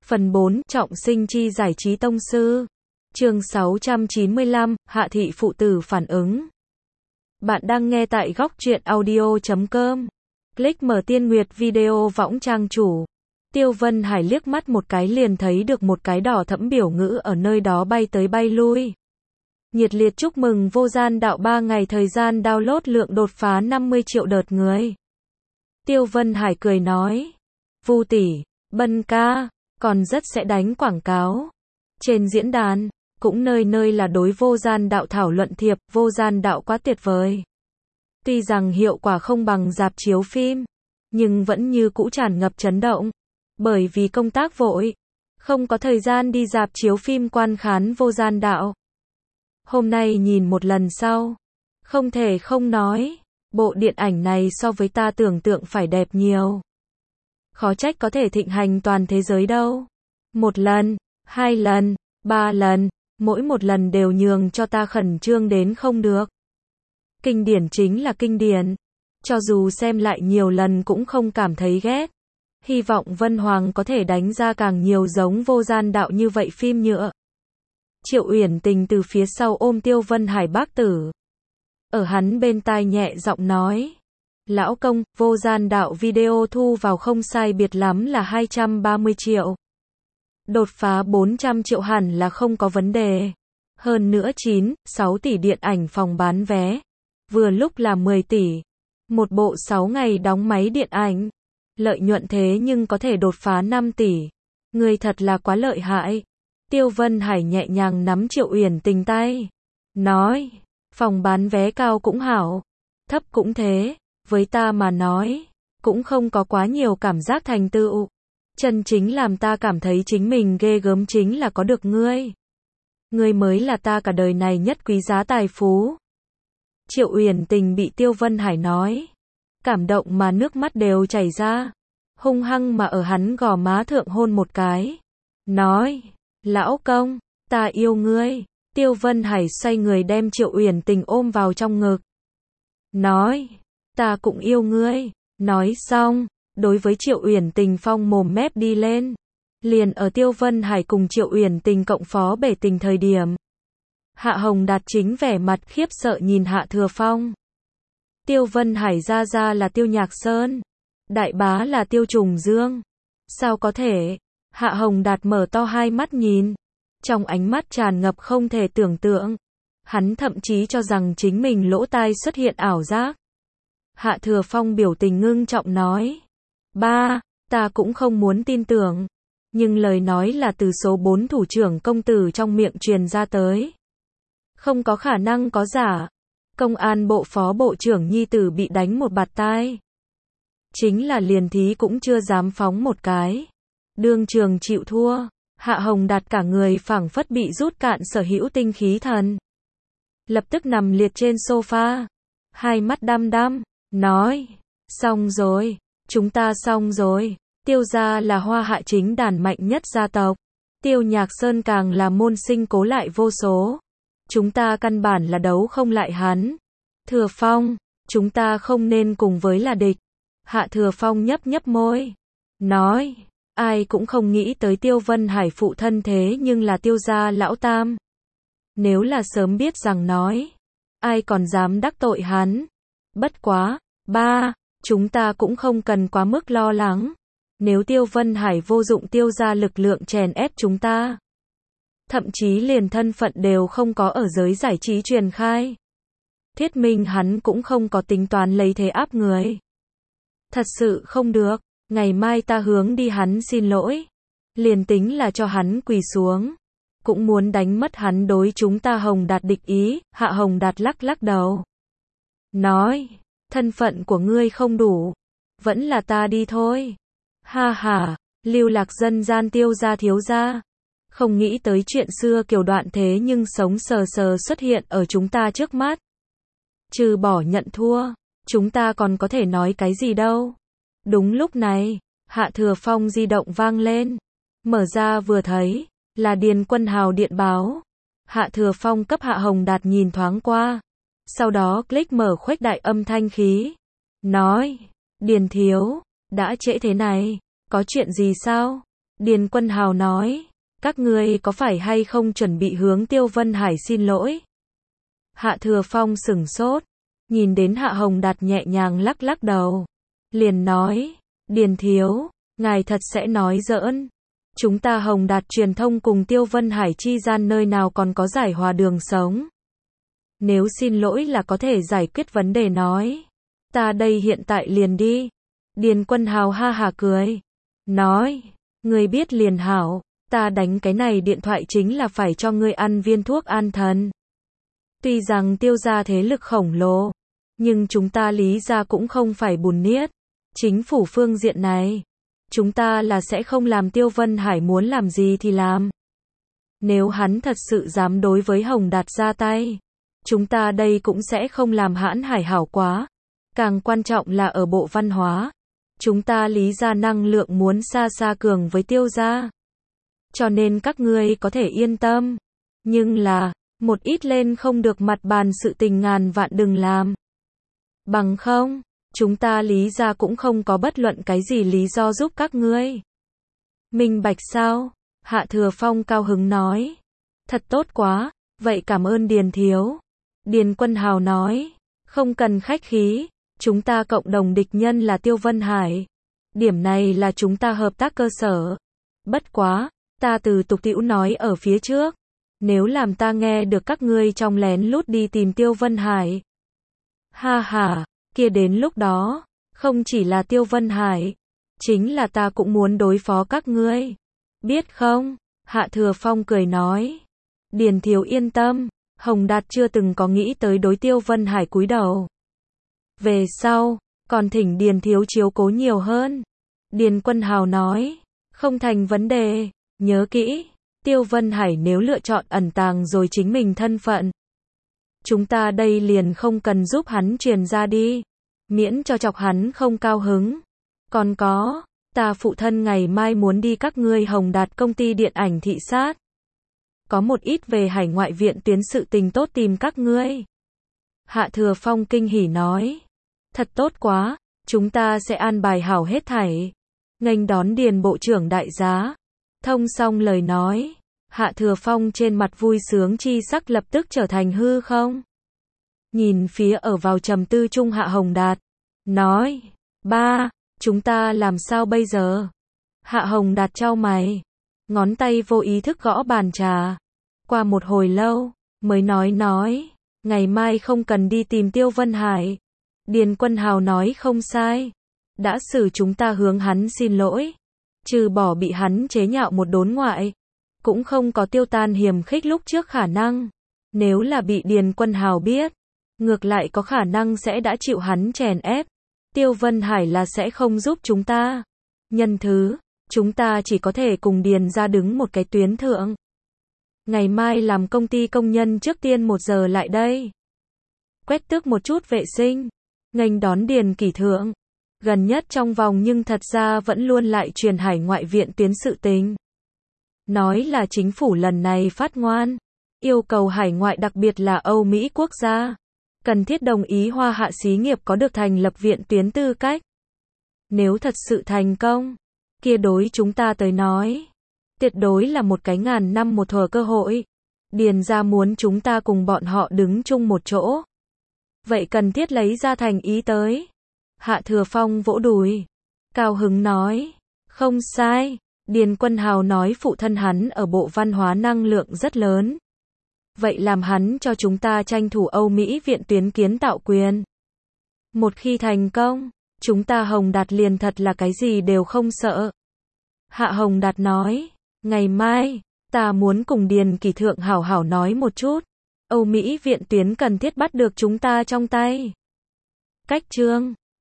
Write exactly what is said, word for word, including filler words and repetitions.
Phần bốn, trọng sinh chi giải trí tông sư. Chương sáu trăm chín mươi lăm, Hạ thị phụ tử phản ứng. Bạn đang nghe tại góc truyện audio chấm com. Click mở tiên nguyệt video võng trang chủ. Tiêu Vân Hải liếc mắt một cái liền thấy được một cái đỏ thẫm biểu ngữ ở nơi đó bay tới bay lui. Nhiệt liệt chúc mừng vô gian đạo ba ngày thời gian download lượng đột phá năm mươi triệu đợt người. Tiêu Vân Hải cười nói. Vu tỷ, Bân ca, còn rất sẽ đánh quảng cáo. Trên diễn đàn, cũng nơi nơi là đối vô gian đạo thảo luận thiệp, vô gian đạo quá tuyệt vời. Tuy rằng hiệu quả không bằng rạp chiếu phim, nhưng vẫn như cũ tràn ngập chấn động. Bởi vì công tác vội, không có thời gian đi rạp chiếu phim quan khán vô gian đạo. Hôm nay nhìn một lần sau, không thể không nói, bộ điện ảnh này so với ta tưởng tượng phải đẹp nhiều. Khó trách có thể thịnh hành toàn thế giới đâu. Một lần, hai lần, ba lần, mỗi một lần đều nhường cho ta khẩn trương đến không được. Kinh điển chính là kinh điển. Cho dù xem lại nhiều lần cũng không cảm thấy ghét. Hy vọng Vân Hoàng có thể đánh ra càng nhiều giống vô gian đạo như vậy phim nhựa. Triệu Uyển Tình từ phía sau ôm Tiêu Vân Hải bác tử. Ở hắn bên tai nhẹ giọng nói. Lão công, vô gian đạo video thu vào không sai biệt lắm là hai trăm ba mươi triệu. Đột phá bốn trăm triệu hẳn là không có vấn đề. Hơn nữa chín, sáu tỷ điện ảnh phòng bán vé. Vừa lúc là mười tỷ. Một bộ sáu ngày đóng máy điện ảnh. Lợi nhuận thế nhưng có thể đột phá năm tỷ. Người thật là quá lợi hại. Tiêu Vân Hải nhẹ nhàng nắm Triệu Uyển Tình tay. Nói, phòng bán vé cao cũng hảo. Thấp cũng thế. Với ta mà nói, cũng không có quá nhiều cảm giác thành tựu. Chân chính làm ta cảm thấy chính mình ghê gớm chính là có được ngươi. Ngươi mới là ta cả đời này nhất quý giá tài phú. Triệu Uyển Tình bị Tiêu Vân Hải nói. Cảm động mà nước mắt đều chảy ra. Hung hăng mà ở hắn gò má thượng hôn một cái. Nói, lão công, ta yêu ngươi. Tiêu Vân Hải xoay người đem Triệu Uyển Tình ôm vào trong ngực. Nói, ta cũng yêu ngươi. Nói xong, đối với Triệu Uyển Tình phong mồm mép đi lên. Liền ở Tiêu Vân Hải cùng Triệu Uyển Tình cộng phó bể tình thời điểm. Hạ Hồng Đạt chính vẻ mặt khiếp sợ nhìn Hạ Thừa Phong. Tiêu Vân Hải ra ra là Tiêu Nhạc Sơn. Đại bá là Tiêu Trùng Dương. Sao có thể? Hạ Hồng Đạt mở to hai mắt nhìn. Trong ánh mắt tràn ngập không thể tưởng tượng. Hắn thậm chí cho rằng chính mình lỗ tai xuất hiện ảo giác. Hạ Thừa Phong biểu tình ngưng trọng nói. Ba, ta cũng không muốn tin tưởng. Nhưng lời nói là từ số bốn thủ trưởng công tử trong miệng truyền ra tới. Không có khả năng có giả. Công an bộ phó bộ trưởng nhi tử bị đánh một bạt tai. Chính là liền thí cũng chưa dám phóng một cái. Đương trường chịu thua. Hạ Hồng Đạt cả người phảng phất bị rút cạn sở hữu tinh khí thần. Lập tức nằm liệt trên sofa. Hai mắt đăm đăm. Nói. Xong rồi. Chúng ta xong rồi. Tiêu gia là hoa hạ chính đàn mạnh nhất gia tộc. Tiêu Nhạc Sơn càng là môn sinh cố lại vô số. Chúng ta căn bản là đấu không lại hắn. Thừa Phong, chúng ta không nên cùng với là địch. Hạ Thừa Phong nhấp nhấp môi. Nói, ai cũng không nghĩ tới Tiêu Vân Hải phụ thân thế nhưng là Tiêu gia lão tam. Nếu là sớm biết rằng nói, ai còn dám đắc tội hắn. Bất quá, ba, chúng ta cũng không cần quá mức lo lắng. Nếu Tiêu Vân Hải vô dụng Tiêu gia lực lượng chèn ép chúng ta. Thậm chí liền thân phận đều không có ở giới giải trí truyền khai. Thiết minh hắn cũng không có tính toán lấy thế áp người. Thật sự không được, ngày mai ta hướng đi hắn xin lỗi. Liền tính là cho hắn quỳ xuống. Cũng muốn đánh mất hắn đối chúng ta Hồng Đạt địch ý. Hạ Hồng Đạt lắc lắc đầu. Nói, thân phận của ngươi không đủ. Vẫn là ta đi thôi. Ha ha, lưu lạc dân gian Tiêu gia thiếu gia. Không nghĩ tới chuyện xưa kiểu đoạn thế nhưng sống sờ sờ xuất hiện ở chúng ta trước mắt. Trừ bỏ nhận thua, chúng ta còn có thể nói cái gì đâu. Đúng lúc này, Hạ Thừa Phong di động vang lên. Mở ra vừa thấy, là Điền Quân Hào điện báo. Hạ Thừa Phong cấp Hạ Hồng Đạt nhìn thoáng qua. Sau đó click mở khuếch đại âm thanh khí. Nói, Điền thiếu, đã trễ thế này, có chuyện gì sao? Điền Quân Hào nói, các ngươi có phải hay không chuẩn bị hướng Tiêu Vân Hải xin lỗi? Hạ Thừa Phong sửng sốt, nhìn đến Hạ Hồng Đạt nhẹ nhàng lắc lắc đầu, liền nói, Điền thiếu, ngài thật sẽ nói giỡn. Chúng ta Hồng Đạt truyền thông cùng Tiêu Vân Hải chi gian nơi nào còn có giải hòa đường sống. Nếu xin lỗi là có thể giải quyết vấn đề nói, ta đây hiện tại liền đi. Điền Quân Hào ha hà cười, nói, ngươi biết liền hảo, ta đánh cái này điện thoại chính là phải cho ngươi ăn viên thuốc an thần. Tuy rằng Tiêu gia thế lực khổng lồ, nhưng chúng ta Lý gia cũng không phải bùn niết. Chính phủ phương diện này, chúng ta là sẽ không làm Tiêu Vân Hải muốn làm gì thì làm. Nếu hắn thật sự dám đối với Hồng Đạt ra tay, chúng ta đây cũng sẽ không làm hãn hải hảo quá. Càng quan trọng là ở bộ văn hóa, chúng ta Lý gia năng lượng muốn xa xa cường với Tiêu gia. Cho nên các ngươi có thể yên tâm. Nhưng là, một ít lên không được mặt bàn sự tình ngàn vạn đừng làm. Bằng không, chúng ta Lý gia cũng không có bất luận cái gì lý do giúp các ngươi. Minh bạch sao? Hạ Thừa Phong cao hứng nói. Thật tốt quá, vậy cảm ơn Điền thiếu. Điền Quân Hào nói, không cần khách khí, chúng ta cộng đồng địch nhân là Tiêu Vân Hải. Điểm này là chúng ta hợp tác cơ sở. Bất quá, ta từ tục tĩu nói ở phía trước. Nếu làm ta nghe được các ngươi trong lén lút đi tìm Tiêu Vân Hải. Ha ha, kia đến lúc đó, không chỉ là Tiêu Vân Hải, chính là ta cũng muốn đối phó các ngươi. Biết không? Hạ Thừa Phong cười nói. Điền thiếu yên tâm, Hồng Đạt chưa từng có nghĩ tới đối Tiêu Vân Hải cúi đầu. Về sau, còn thỉnh Điền thiếu chiếu cố nhiều hơn. Điền Quân Hào nói, không thành vấn đề, nhớ kỹ, Tiêu Vân Hải nếu lựa chọn ẩn tàng rồi chính mình thân phận, chúng ta đây liền không cần giúp hắn truyền ra đi, miễn cho chọc hắn không cao hứng. Còn có, ta phụ thân ngày mai muốn đi các ngươi Hồng Đạt công ty điện ảnh thị sát. Có một ít về hải ngoại viện tuyến sự tình tốt tìm các ngươi. Hạ Thừa Phong kinh hỉ nói, thật tốt quá, chúng ta sẽ an bài hảo hết thảy. Nghênh đón Điền bộ trưởng đại giá. Thông xong lời nói, Hạ Thừa Phong trên mặt vui sướng chi sắc lập tức trở thành hư không. Nhìn phía ở vào trầm tư trung Hạ Hồng Đạt, nói, ba, chúng ta làm sao bây giờ? Hạ Hồng Đạt chau mày, ngón tay vô ý thức gõ bàn trà. Qua một hồi lâu, mới nói nói, ngày mai không cần đi tìm Tiêu Vân Hải. Điền Quân Hào nói không sai. Đã xử chúng ta hướng hắn xin lỗi. Trừ bỏ bị hắn chế nhạo một đốn ngoại, cũng không có tiêu tan hiềm khích lúc trước khả năng. Nếu là bị Điền Quân Hào biết, ngược lại có khả năng sẽ đã chịu hắn chèn ép. Tiêu Vân Hải là sẽ không giúp chúng ta. Nhân thứ, chúng ta chỉ có thể cùng Điền ra đứng một cái tuyến thượng. Ngày mai làm công ty công nhân trước tiên một giờ lại đây. Quét tước một chút vệ sinh. Nghênh đón Điền Kỷ thượng. Gần nhất trong vòng nhưng thật ra vẫn luôn lại truyền hải ngoại viện tuyến sự tình. Nói là chính phủ lần này phát ngoan. Yêu cầu hải ngoại đặc biệt là Âu Mỹ quốc gia. Cần thiết đồng ý Hoa Hạ xí nghiệp có được thành lập viện tuyến tư cách. Nếu thật sự thành công, kia đối chúng ta tới nói, tuyệt đối là một cái ngàn năm một thở cơ hội. Điền ra muốn chúng ta cùng bọn họ đứng chung một chỗ. Vậy cần thiết lấy ra thành ý tới. Hạ Thừa Phong vỗ đùi, cao hứng nói, không sai. Điền Quân Hào nói phụ thân hắn ở bộ văn hóa năng lượng rất lớn. Vậy làm hắn cho chúng ta tranh thủ Âu Mỹ viện tuyến kiến tạo quyền. Một khi thành công, chúng ta Hồng Đạt liền thật là cái gì đều không sợ. Hạ Hồng Đạt nói, ngày mai, ta muốn cùng Điền Kỷ thượng hảo hảo nói một chút. Âu Mỹ viện tuyến cần thiết bắt được chúng ta trong tay. Cách chương